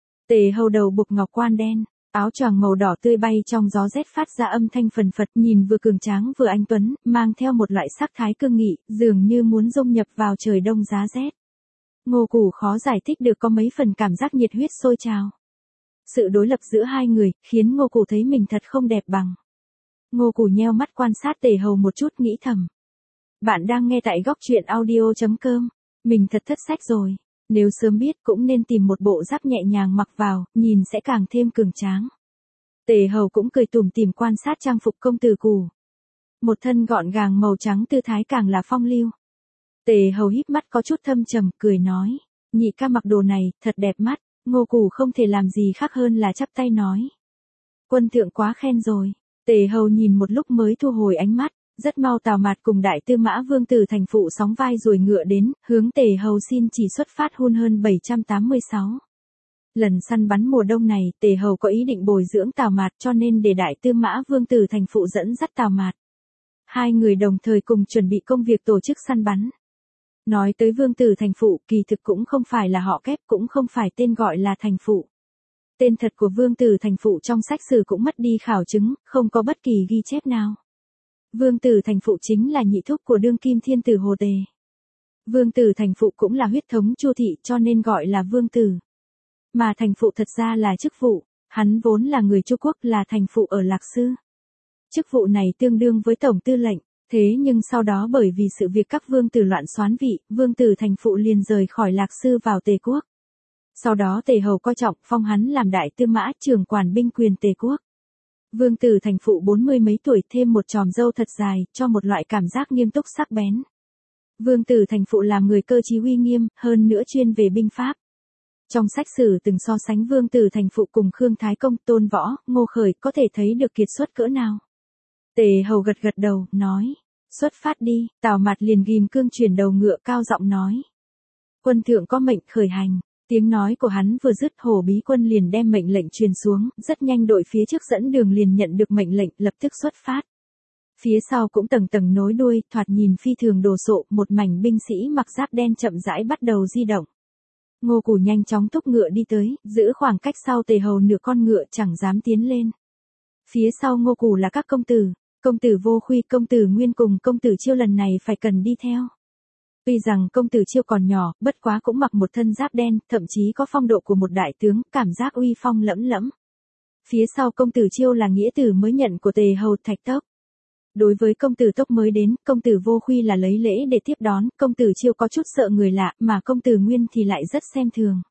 Tề Hầu đầu buộc ngọc quan đen, áo choàng màu đỏ tươi bay trong gió rét phát ra âm thanh phần phật, nhìn vừa cường tráng vừa anh tuấn, mang theo một loại sắc thái cương nghị, dường như muốn dung nhập vào trời đông giá rét. Ngô Cù khó giải thích được có mấy phần cảm giác nhiệt huyết sôi trào. Sự đối lập giữa hai người, khiến Ngô Củ thấy mình thật không đẹp bằng. Ngô Củ nheo mắt quan sát Tề Hầu một chút nghĩ thầm. Bạn đang nghe tại góc truyện audio.com. Mình thật thất sách rồi. Nếu sớm biết cũng nên tìm một bộ giáp nhẹ nhàng mặc vào, nhìn sẽ càng thêm cường tráng. Tề Hầu cũng cười tủm tỉm quan sát trang phục công tử Củ. Một thân gọn gàng màu trắng tư thái càng là phong lưu. Tề Hầu híp mắt có chút thâm trầm, cười nói. Nhị ca mặc đồ này, thật đẹp mắt. Ngô Củ không thể làm gì khác hơn là chắp tay nói. Quân thượng quá khen rồi. Tề Hầu nhìn một lúc mới thu hồi ánh mắt. Rất mau Tào Mạt cùng đại tư mã Vương Tử Thành phụ sóng vai rồi ngựa đến, hướng Tề Hầu xin chỉ xuất phát hun hơn bảy trăm tám mươi sáu. Lần săn bắn mùa đông này, Tề Hầu có ý định bồi dưỡng Tào Mạt cho nên để đại tư mã Vương Tử Thành phụ dẫn dắt Tào Mạt. Hai người đồng thời cùng chuẩn bị công việc tổ chức săn bắn. Nói tới Vương Tử Thành phụ, kỳ thực cũng không phải là họ kép, cũng không phải tên gọi là Thành phụ. Tên thật của Vương Tử Thành phụ trong sách sử cũng mất đi khảo chứng, không có bất kỳ ghi chép nào. Vương Tử Thành phụ chính là nhị thúc của đương kim thiên tử Hồ Tề. Vương Tử Thành phụ cũng là huyết thống Chu thị cho nên gọi là Vương Tử. Mà Thành phụ thật ra là chức vụ, hắn vốn là người Chu quốc, là Thành phụ ở Lạc Sư. Chức vụ này tương đương với tổng tư lệnh, thế nhưng sau đó bởi vì sự việc các vương tử loạn soán vị, Vương Tử Thành phụ liền rời khỏi Lạc Sư vào Tề quốc. Sau đó Tề Hầu coi trọng phong hắn làm đại tư mã trưởng quản binh quyền Tề quốc. Vương Tử Thành phụ bốn mươi mấy tuổi thêm một chòm râu thật dài, cho một loại cảm giác nghiêm túc sắc bén. Vương Tử Thành phụ làm người cơ trí uy nghiêm, hơn nữa chuyên về binh pháp. Trong sách sử từng so sánh Vương Tử Thành phụ cùng Khương Thái Công, Tôn Võ, Ngô Khởi có thể thấy được kiệt xuất cỡ nào. Tề Hầu gật gật đầu, nói, xuất phát đi. Tào Mạt liền ghim cương chuyển đầu ngựa cao giọng nói. Quân thượng có mệnh, khởi hành. Tiếng nói của hắn vừa dứt, Hổ Bí Quân liền đem mệnh lệnh truyền xuống, rất nhanh đội phía trước dẫn đường liền nhận được mệnh lệnh, lập tức xuất phát. Phía sau cũng tầng tầng nối đuôi, thoạt nhìn phi thường đồ sộ, một mảnh binh sĩ mặc giáp đen chậm rãi bắt đầu di động. Ngô Củ nhanh chóng thúc ngựa đi tới, giữ khoảng cách sau Tề Hầu nửa con ngựa chẳng dám tiến lên. Phía sau Ngô Củ là các công tử, công tử Vô Khuy, công tử Nguyên cùng công tử Chiêu lần này phải cần đi theo. Tuy rằng công tử Chiêu còn nhỏ, bất quá cũng mặc một thân giáp đen, thậm chí có phong độ của một đại tướng, cảm giác uy phong lẫm lẫm. Phía sau công tử Chiêu là nghĩa tử mới nhận của Tề Hầu Thạch Tốc. Đối với công tử Tốc mới đến, công tử Vô Khuy là lấy lễ để tiếp đón, công tử Chiêu có chút sợ người lạ, mà công tử Nguyên thì lại rất xem thường.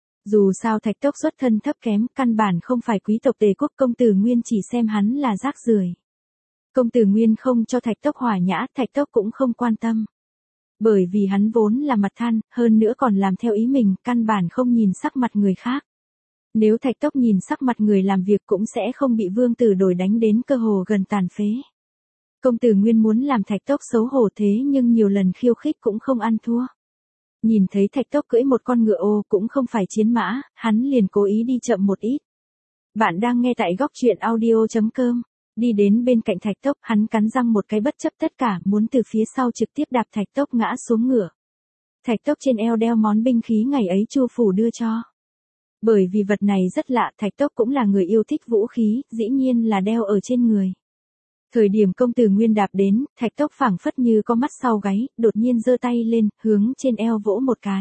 Dù sao Thạch Tốc xuất thân thấp kém, căn bản không phải quý tộc Tề quốc, công tử Nguyên chỉ xem hắn là rác rưởi. Công tử Nguyên không cho Thạch Tốc hòa nhã, Thạch Tốc cũng không quan tâm. Bởi vì hắn vốn là mặt than, hơn nữa còn làm theo ý mình, căn bản không nhìn sắc mặt người khác. Nếu Thạch Tốc nhìn sắc mặt người làm việc cũng sẽ không bị Vương Tử đổi đánh đến cơ hồ gần tàn phế. Công tử Nguyên muốn làm Thạch Tốc xấu hổ thế nhưng nhiều lần khiêu khích cũng không ăn thua. Nhìn thấy Thạch Tốc cưỡi một con ngựa ô cũng không phải chiến mã, hắn liền cố ý đi chậm một ít. Bạn đang nghe tại góc truyện audio.com. Đi đến bên cạnh Thạch Tốc, hắn cắn răng một cái bất chấp tất cả, muốn từ phía sau trực tiếp đạp Thạch Tốc ngã xuống ngựa. Thạch Tốc trên eo đeo món binh khí ngày ấy Chu phủ đưa cho. Bởi vì vật này rất lạ, Thạch Tốc cũng là người yêu thích vũ khí, dĩ nhiên là đeo ở trên người. Thời điểm công tử Nguyên đạp đến, Thạch Tốc phảng phất như có mắt sau gáy, đột nhiên giơ tay lên, hướng trên eo vỗ một cái.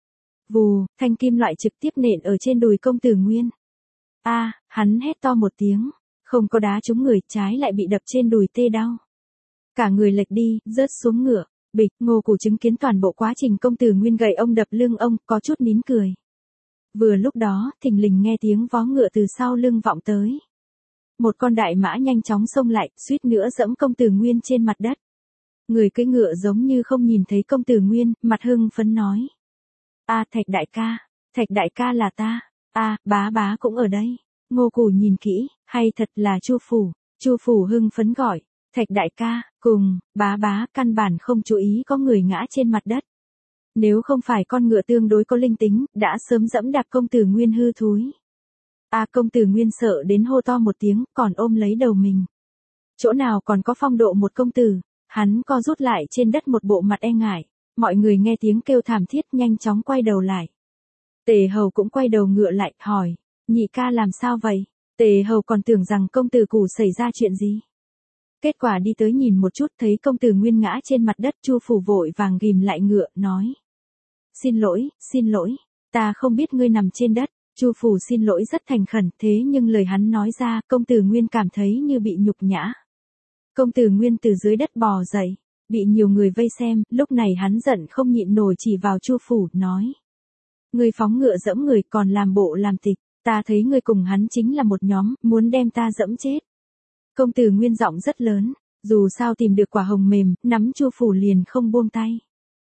Vù, thanh kim loại trực tiếp nện ở trên đùi công tử Nguyên. A, à, hắn hét to một tiếng. Không có đá trúng người, trái lại bị đập trên đùi tê đau. Cả người lệch đi, rớt xuống ngựa, bịch. Ngô Củ chứng kiến toàn bộ quá trình công tử Nguyên gậy ông đập lưng ông, có chút nín cười. Vừa lúc đó, thình lình nghe tiếng vó ngựa từ sau lưng vọng tới. Một con đại mã nhanh chóng xông lại, suýt nữa giẫm công tử Nguyên trên mặt đất. Người cưỡi ngựa giống như không nhìn thấy công tử Nguyên, mặt hưng phấn nói. A, Thạch đại ca, Thạch đại ca là ta, a, bá bá cũng ở đây. Ngô Củ nhìn kỹ, hay thật là Chu phủ. Chu phủ hưng phấn gọi, Thạch đại ca, cùng, bá bá, căn bản không chú ý có người ngã trên mặt đất. Nếu không phải con ngựa tương đối có linh tính, đã sớm dẫm đạp công tử Nguyên hư thúi. A, công tử Nguyên sợ đến hô to một tiếng, còn ôm lấy đầu mình. Chỗ nào còn có phong độ một công tử, hắn co rút lại trên đất một bộ mặt e ngại. Mọi người nghe tiếng kêu thảm thiết nhanh chóng quay đầu lại. Tề Hầu cũng quay đầu ngựa lại, hỏi. Nhị ca làm sao vậy? Tề Hầu còn tưởng rằng công tử Củ xảy ra chuyện gì. Kết quả đi tới nhìn một chút thấy công tử Nguyên ngã trên mặt đất, Chu phủ vội vàng ghim lại ngựa, nói. Xin lỗi, xin lỗi, ta không biết ngươi nằm trên đất. Chu Phủ xin lỗi rất thành khẩn, thế nhưng lời hắn nói ra, công tử Nguyên cảm thấy như bị nhục nhã. Công tử Nguyên từ dưới đất bò dậy, bị nhiều người vây xem, lúc này hắn giận không nhịn nổi chỉ vào Chu Phủ, nói. Ngươi phóng ngựa dẫm người còn làm bộ làm tịch, ta thấy ngươi cùng hắn chính là một nhóm, muốn đem ta dẫm chết. Công tử Nguyên giọng rất lớn, dù sao tìm được quả hồng mềm, nắm Chu Phủ liền không buông tay.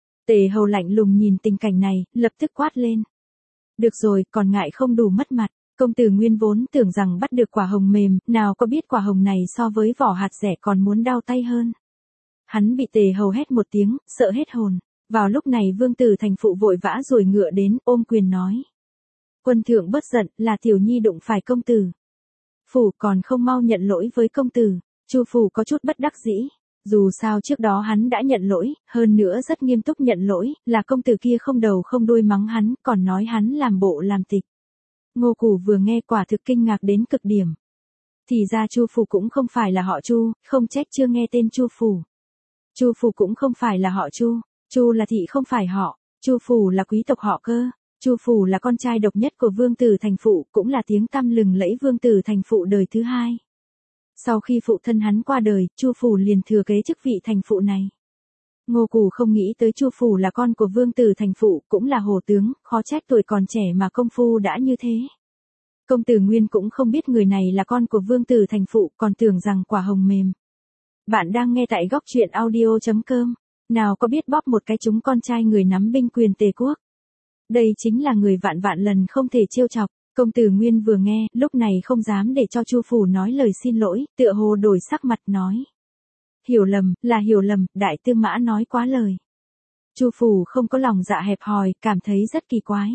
Tề Hầu lạnh lùng nhìn tình cảnh này, lập tức quát lên. Được rồi, còn ngại không đủ mất mặt, công tử Nguyên vốn tưởng rằng bắt được quả hồng mềm, nào có biết quả hồng này so với vỏ hạt rẻ còn muốn đau tay hơn. Hắn bị Tề Hầu hét một tiếng, sợ hết hồn. Vào lúc này Vương Tử Thành Phụ vội vã rồi ngựa đến, ôm quyền nói. Quân thượng bất giận, là tiểu nhi đụng phải công tử. Phủ còn không mau nhận lỗi với công tử. Chu Phủ có chút bất đắc dĩ. Dù sao trước đó hắn đã nhận lỗi, hơn nữa rất nghiêm túc nhận lỗi, là công tử kia không đầu không đuôi mắng hắn, còn nói hắn làm bộ làm tịch. Ngô Củ vừa nghe quả thực kinh ngạc đến cực điểm. Thì ra Chu Phủ cũng không phải là họ Chu, không trách chưa nghe tên Chu Phủ. Chu Phủ cũng không phải là họ Chu, Chu là thị không phải họ, Chu Phủ là quý tộc họ cơ. Chu Phủ là con trai độc nhất của Vương Tử Thành Phụ, cũng là tiếng tăm lừng lẫy Vương Tử Thành Phụ đời thứ hai. Sau khi phụ thân hắn qua đời, Chu Phủ liền thừa kế chức vị thành phụ này. Ngô Củ không nghĩ tới Chu Phủ là con của Vương Tử Thành Phụ, cũng là hổ tướng, khó trách tuổi còn trẻ mà công phu đã như thế. Công tử Nguyên cũng không biết người này là con của Vương Tử Thành Phụ, còn tưởng rằng quả hồng mềm. Bạn đang nghe tại góc truyện audio chấm com. Nào có biết bóp một cái trúng con trai người nắm binh quyền Tề quốc. Đây chính là người vạn vạn lần không thể trêu chọc. Công tử Nguyên vừa nghe, lúc này không dám để cho Chu Phủ nói lời xin lỗi, tựa hồ đổi sắc mặt nói. Hiểu lầm, là hiểu lầm, đại tư mã nói quá lời. Chu Phủ không có lòng dạ hẹp hòi, cảm thấy rất kỳ quái.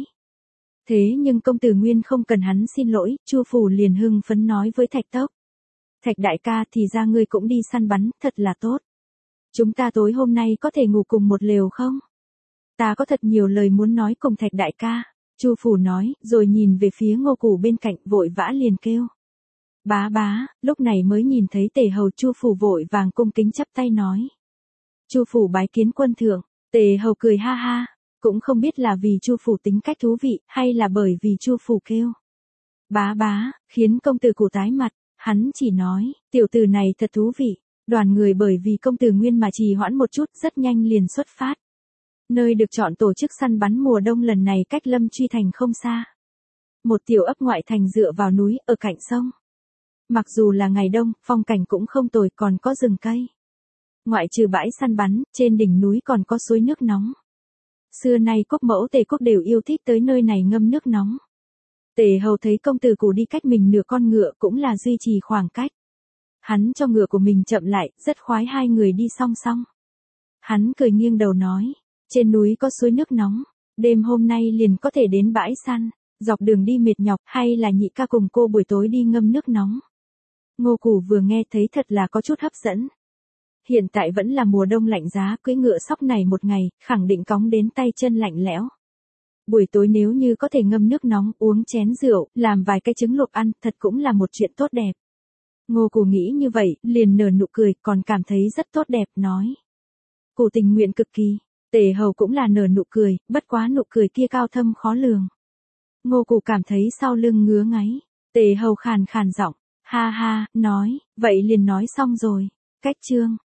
Thế nhưng công tử Nguyên không cần hắn xin lỗi, Chu Phủ liền hưng phấn nói với Thạch Tốc. Thạch đại ca, thì ra ngươi cũng đi săn bắn, thật là tốt. Chúng ta tối hôm nay có thể ngủ cùng một lều không? Ta có thật nhiều lời muốn nói cùng Thạch đại ca. Chu Phủ nói, rồi nhìn về phía Ngô Củ bên cạnh, vội vã liền kêu. Bá bá, lúc này mới nhìn thấy Tề Hầu. Chu Phủ vội vàng cung kính chắp tay nói. Chu Phủ bái kiến quân thượng. Tề Hầu cười ha ha, cũng không biết là vì Chu Phủ tính cách thú vị, hay là bởi vì Chu Phủ kêu. Bá bá, khiến công tử Củ tái mặt, hắn chỉ nói, tiểu tử này thật thú vị. Đoàn người bởi vì công tử Nguyên mà trì hoãn một chút, rất nhanh liền xuất phát. Nơi được chọn tổ chức săn bắn mùa đông lần này cách Lâm Truy Thành không xa. Một tiểu ấp ngoại thành dựa vào núi, ở cạnh sông. Mặc dù là ngày đông, phong cảnh cũng không tồi, còn có rừng cây. Ngoại trừ bãi săn bắn, trên đỉnh núi còn có suối nước nóng. Xưa nay quốc mẫu Tề quốc đều yêu thích tới nơi này ngâm nước nóng. Tề Hầu thấy công tử Củ đi cách mình nửa con ngựa cũng là duy trì khoảng cách. Hắn cho ngựa của mình chậm lại, rất khoái hai người đi song song. Hắn cười nghiêng đầu nói. Trên núi có suối nước nóng, đêm hôm nay liền có thể đến bãi săn, dọc đường đi mệt nhọc, hay là nhị ca cùng cô buổi tối đi ngâm nước nóng. Ngô Củ vừa nghe thấy thật là có chút hấp dẫn. Hiện tại vẫn là mùa đông lạnh giá, cưỡi ngựa sóc này một ngày, khẳng định cóng đến tay chân lạnh lẽo. Buổi tối nếu như có thể ngâm nước nóng, uống chén rượu, làm vài cái trứng luộc ăn, thật cũng là một chuyện tốt đẹp. Ngô Củ nghĩ như vậy, liền nở nụ cười, còn cảm thấy rất tốt đẹp, nói. Củ tình nguyện cực kỳ. Tề Hầu cũng là nở nụ cười, bất quá nụ cười kia cao thâm khó lường. Ngô Củ cảm thấy sau lưng ngứa ngáy. Tề Hầu khàn khàn giọng, ha ha, nói, vậy liền nói xong rồi. Cách chương.